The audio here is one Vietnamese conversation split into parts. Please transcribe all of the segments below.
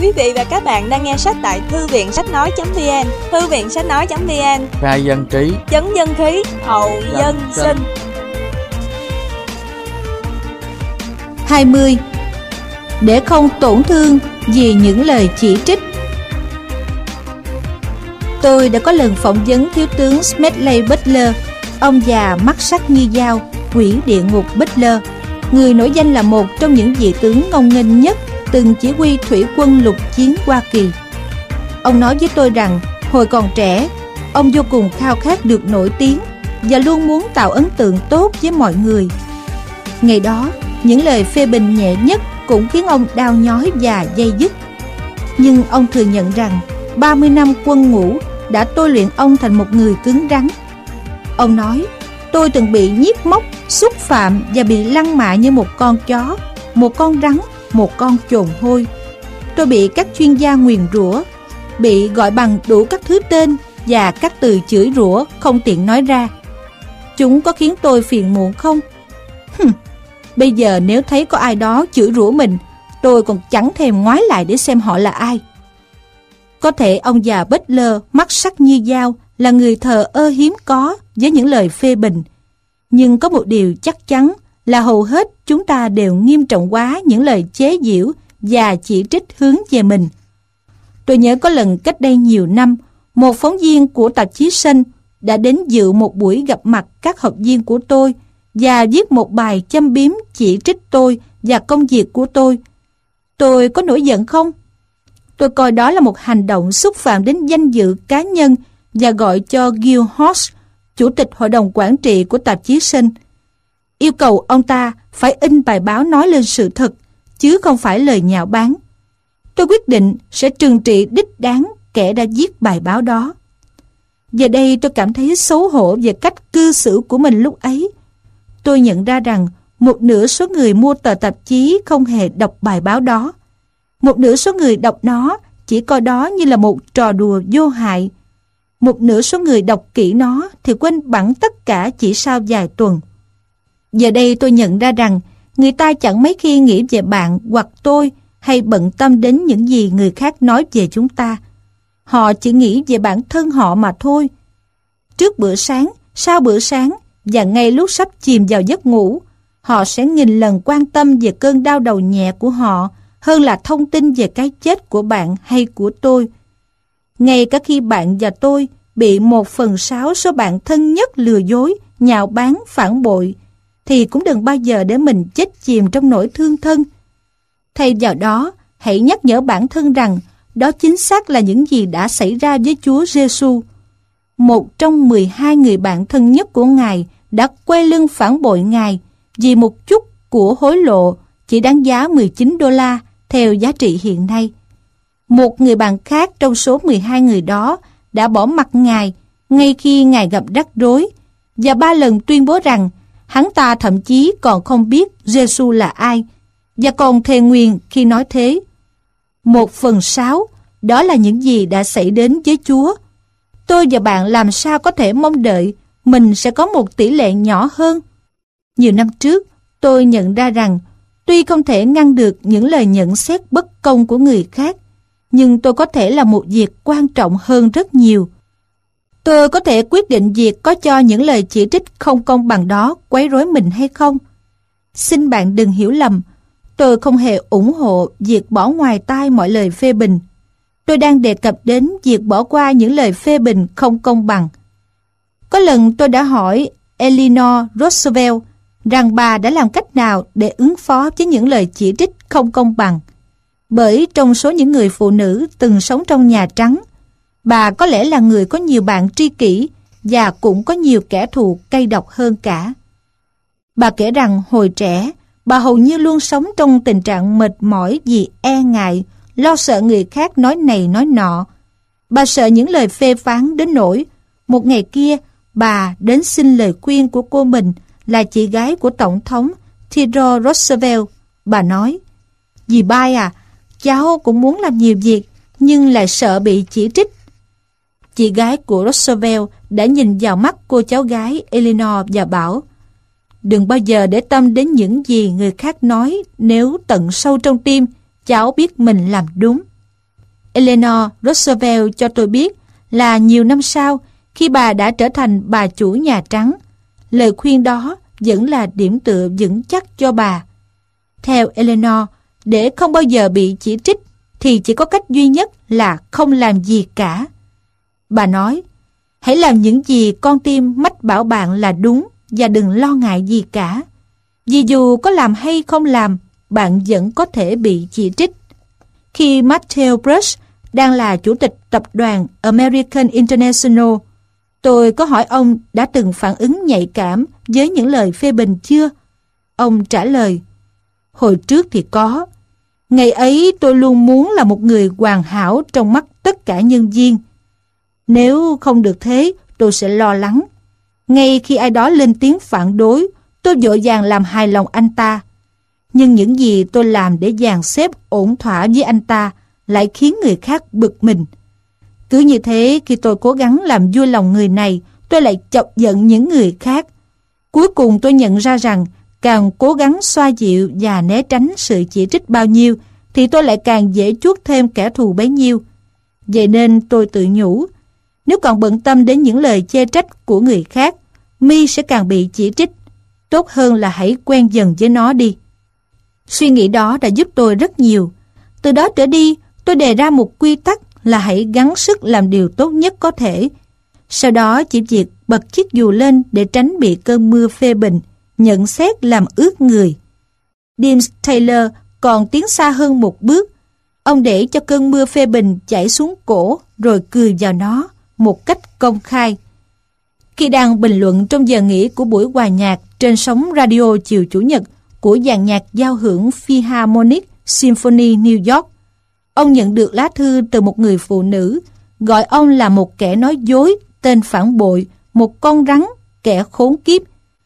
Quý vị và các bạn đang nghe sách tại Thư viện Sách Nói.vn. Thư viện Sách Nói.vn, khai dân trí, chấn dân khí, hậu dân sinh. 20. Để không tổn thương vì những lời chỉ trích. Tôi đã có lần phỏng vấn thiếu tướng Smedley Butler, ông già mắt sắc như dao, quỷ địa ngục Butler, người nổi danh là một trong những vị tướng ngông nghênh nhất từng chỉ huy thủy quân lục chiến Hoa Kỳ. Ông nói với tôi rằng hồi còn trẻ, ông vô cùng khao khát được nổi tiếng và luôn muốn tạo ấn tượng tốt với mọi người. Ngày đó, những lời phê bình nhẹ nhất cũng khiến ông đau nhói và day dứt. Nhưng ông thừa nhận rằng 30 năm quân ngũ đã tôi luyện ông thành một người cứng rắn. Ông nói, tôi từng bị nhiếc móc, xúc phạm và bị lăng mạ như một con chó, một con rắn, một con chồn hôi. Tôi bị các chuyên gia nguyền rủa, bị gọi bằng đủ các thứ tên và các từ chửi rủa không tiện nói ra. Chúng có khiến tôi phiền muộn không? Bây giờ nếu thấy có ai đó chửi rủa mình, tôi còn chẳng thèm ngoái lại để xem họ là ai. Có thể ông già Butler mắt sắc như dao là người thờ ơ hiếm có với những lời phê bình. Nhưng có một điều chắc chắn là hầu hết chúng ta đều nghiêm trọng quá những lời chế giễu và chỉ trích hướng về mình. Tôi nhớ có lần cách đây nhiều năm, một phóng viên của tạp chí Sun đã đến dự một buổi gặp mặt các học viên của tôi và viết một bài châm biếm chỉ trích tôi và công việc của tôi. Tôi có nổi giận không? Tôi coi đó là một hành động xúc phạm đến danh dự cá nhân và gọi cho Gil Hodge, chủ tịch hội đồng quản trị của tạp chí Sun, yêu cầu ông ta phải in bài báo nói lên sự thật, chứ không phải lời nhạo báng. Tôi quyết định sẽ trừng trị đích đáng kẻ đã viết bài báo đó. Giờ đây tôi cảm thấy xấu hổ về cách cư xử của mình lúc ấy. Tôi nhận ra rằng một nửa số người mua tờ tạp chí không hề đọc bài báo đó. Một nửa số người đọc nó chỉ coi đó như là một trò đùa vô hại. Một nửa số người đọc kỹ nó thì quên bẵng tất cả chỉ sau vài tuần. Giờ đây tôi nhận ra rằng người ta chẳng mấy khi nghĩ về bạn hoặc tôi hay bận tâm đến những gì người khác nói về chúng ta. Họ chỉ nghĩ về bản thân họ mà thôi. Trước bữa sáng, sau bữa sáng và ngay lúc sắp chìm vào giấc ngủ, họ sẽ nghìn lần quan tâm về cơn đau đầu nhẹ của họ hơn là thông tin về cái chết của bạn hay của tôi. Ngay cả khi bạn và tôi bị 1/6 số bạn thân nhất lừa dối, nhạo báng, phản bội, thì cũng đừng bao giờ để mình chết chìm trong nỗi thương thân. Thay vào đó, hãy nhắc nhở bản thân rằng đó chính xác là những gì đã xảy ra với Chúa Giêsu. Một trong 12 người bạn thân nhất của Ngài đã quay lưng phản bội Ngài vì một chút của hối lộ chỉ đáng giá $19 theo giá trị hiện nay. Một người bạn khác trong số 12 người đó đã bỏ mặc Ngài ngay khi Ngài gặp rắc rối và 3 lần tuyên bố rằng hắn ta thậm chí còn không biết Giêsu là ai và còn thề nguyền khi nói thế. 1/6 đó là những gì đã xảy đến với Chúa. Tôi và bạn làm sao có thể mong đợi mình sẽ có một tỷ lệ nhỏ hơn? Nhiều năm trước, tôi nhận ra rằng tuy không thể ngăn được những lời nhận xét bất công của người khác, nhưng tôi có thể làm một việc quan trọng hơn rất nhiều. Tôi có thể quyết định việc có cho những lời chỉ trích không công bằng đó quấy rối mình hay không. Xin bạn đừng hiểu lầm, tôi không hề ủng hộ việc bỏ ngoài tai mọi lời phê bình. Tôi đang đề cập đến việc bỏ qua những lời phê bình không công bằng. Có lần tôi đã hỏi Eleanor Roosevelt rằng bà đã làm cách nào để ứng phó với những lời chỉ trích không công bằng. Bởi trong số những người phụ nữ từng sống trong Nhà Trắng, bà có lẽ là người có nhiều bạn tri kỷ và cũng có nhiều kẻ thù cay độc hơn cả. Bà kể rằng hồi trẻ, bà hầu như luôn sống trong tình trạng mệt mỏi vì e ngại, lo sợ người khác nói này nói nọ. Bà sợ những lời phê phán đến nỗi một ngày kia bà đến xin lời khuyên của cô mình là chị gái của Tổng thống Theodore Roosevelt. Bà nói, dì Bai à, cháu cũng muốn làm nhiều việc nhưng lại sợ bị chỉ trích. Chị gái của Roosevelt đã nhìn vào mắt cô cháu gái Eleanor và bảo, đừng bao giờ để tâm đến những gì người khác nói nếu tận sâu trong tim cháu biết mình làm đúng. Eleanor Roosevelt cho tôi biết là nhiều năm sau, khi bà đã trở thành bà chủ Nhà Trắng, lời khuyên đó vẫn là điểm tựa vững chắc cho bà. Theo Eleanor, để không bao giờ bị chỉ trích thì chỉ có cách duy nhất là không làm gì cả. Bà nói, hãy làm những gì con tim mách bảo bạn là đúng và đừng lo ngại gì cả. Vì dù có làm hay không làm, bạn vẫn có thể bị chỉ trích. Khi Matthew Brush đang là chủ tịch tập đoàn American International, tôi có hỏi ông đã từng phản ứng nhạy cảm với những lời phê bình chưa? Ông trả lời, hồi trước thì có. Ngày ấy tôi luôn muốn là một người hoàn hảo trong mắt tất cả nhân viên. Nếu không được thế, tôi sẽ lo lắng. Ngay khi ai đó lên tiếng phản đối, tôi vội vàng làm hài lòng anh ta. Nhưng những gì tôi làm để dàn xếp ổn thỏa với anh ta lại khiến người khác bực mình. Cứ như thế, khi tôi cố gắng làm vui lòng người này, tôi lại chọc giận những người khác. Cuối cùng tôi nhận ra rằng càng cố gắng xoa dịu và né tránh sự chỉ trích bao nhiêu thì tôi lại càng dễ chuốc thêm kẻ thù bấy nhiêu. Vậy nên tôi tự nhủ, nếu còn bận tâm đến những lời chê trách của người khác, mi sẽ càng bị chỉ trích. Tốt hơn là hãy quen dần với nó đi. Suy nghĩ đó đã giúp tôi rất nhiều. Từ đó trở đi, tôi đề ra một quy tắc là hãy gắng sức làm điều tốt nhất có thể. Sau đó chỉ việc bật chiếc dù lên để tránh bị cơn mưa phê bình, nhận xét làm ướt người. James Taylor còn tiến xa hơn một bước. Ông để cho cơn mưa phê bình chảy xuống cổ rồi cười vào nó một cách công khai. Khi đang bình luận trong giờ nghỉ của buổi hòa nhạc trên sóng radio chiều Chủ nhật của dàn nhạc giao hưởng Philharmonic Symphony New York, ông nhận được lá thư từ một người phụ nữ gọi ông là một kẻ nói dối, tên phản bội, một con rắn, kẻ khốn kiếp.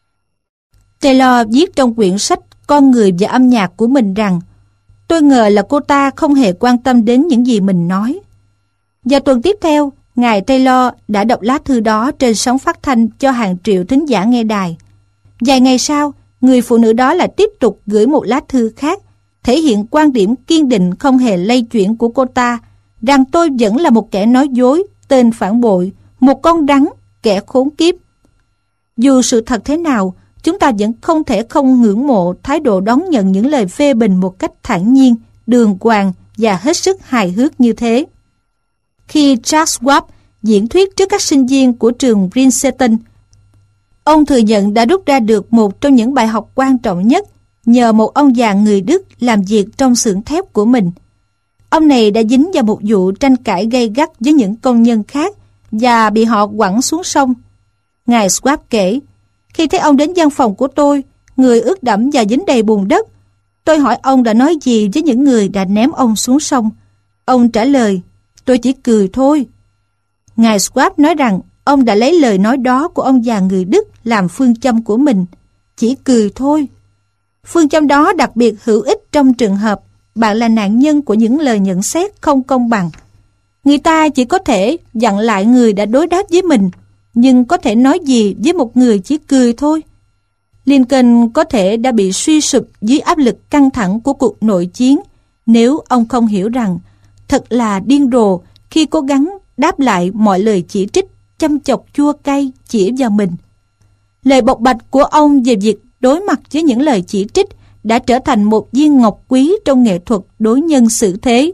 Taylor viết trong quyển sách Con người và âm nhạc của mình rằng tôi ngờ là cô ta không hề quan tâm đến những gì mình nói. Và tuần tiếp theo, ngài Taylor đã đọc lá thư đó trên sóng phát thanh cho hàng triệu thính giả nghe đài. Vài ngày sau, người phụ nữ đó lại tiếp tục gửi một lá thư khác, thể hiện quan điểm kiên định không hề lay chuyển của cô ta, rằng tôi vẫn là một kẻ nói dối, tên phản bội, một con rắn, kẻ khốn kiếp. Dù sự thật thế nào, chúng ta vẫn không thể không ngưỡng mộ thái độ đón nhận những lời phê bình một cách thản nhiên, đường hoàng và hết sức hài hước như thế. Khi Charles Schwab diễn thuyết trước các sinh viên của trường Princeton, ông thừa nhận đã rút ra được một trong những bài học quan trọng nhất nhờ một ông già người Đức làm việc trong xưởng thép của mình. Ông này đã dính vào một vụ tranh cãi gay gắt với những công nhân khác và bị họ quẳng xuống sông. Ngài Schwab kể, khi thấy ông đến văn phòng của tôi, người ướt đẫm và dính đầy bùn đất, tôi hỏi ông đã nói gì với những người đã ném ông xuống sông. Ông trả lời, tôi chỉ cười thôi. Ngài Schwab nói rằng ông đã lấy lời nói đó của ông già người Đức làm phương châm của mình, chỉ cười thôi. Phương châm đó đặc biệt hữu ích trong trường hợp bạn là nạn nhân của những lời nhận xét không công bằng. Người ta chỉ có thể dặn lại người đã đối đáp với mình, nhưng có thể nói gì với một người chỉ cười thôi. Lincoln có thể đã bị suy sụp dưới áp lực căng thẳng của cuộc nội chiến nếu ông không hiểu rằng thật là điên rồ khi cố gắng đáp lại mọi lời chỉ trích chăm chọc chua cay chỉ vào mình. Lời bộc bạch của ông về việc đối mặt với những lời chỉ trích đã trở thành một viên ngọc quý trong nghệ thuật đối nhân xử thế.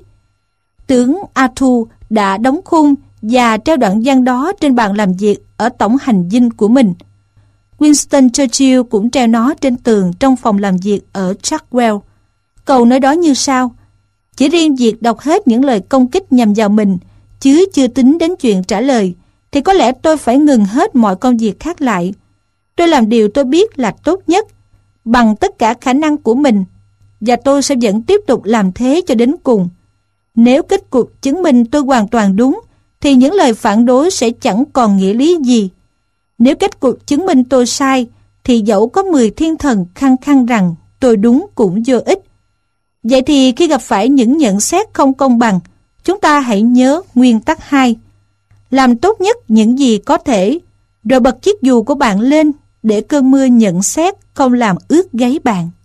Tướng Arthur đã đóng khung và treo đoạn văn đó trên bàn làm việc ở tổng hành dinh của mình. Winston Churchill cũng treo nó trên tường trong phòng làm việc ở Chartwell. Câu nói đó như sau: chỉ riêng việc đọc hết những lời công kích nhằm vào mình, chứ chưa tính đến chuyện trả lời, thì có lẽ tôi phải ngừng hết mọi công việc khác lại. Tôi làm điều tôi biết là tốt nhất, bằng tất cả khả năng của mình, và tôi sẽ vẫn tiếp tục làm thế cho đến cùng. Nếu kết cục chứng minh tôi hoàn toàn đúng, thì những lời phản đối sẽ chẳng còn nghĩa lý gì. Nếu kết cục chứng minh tôi sai, thì dẫu có 10 thiên thần khăng khăng rằng tôi đúng cũng vô ích. Vậy thì khi gặp phải những nhận xét không công bằng, chúng ta hãy nhớ nguyên tắc 2. Làm tốt nhất những gì có thể, rồi bật chiếc dù của bạn lên để cơn mưa nhận xét không làm ướt gáy bạn.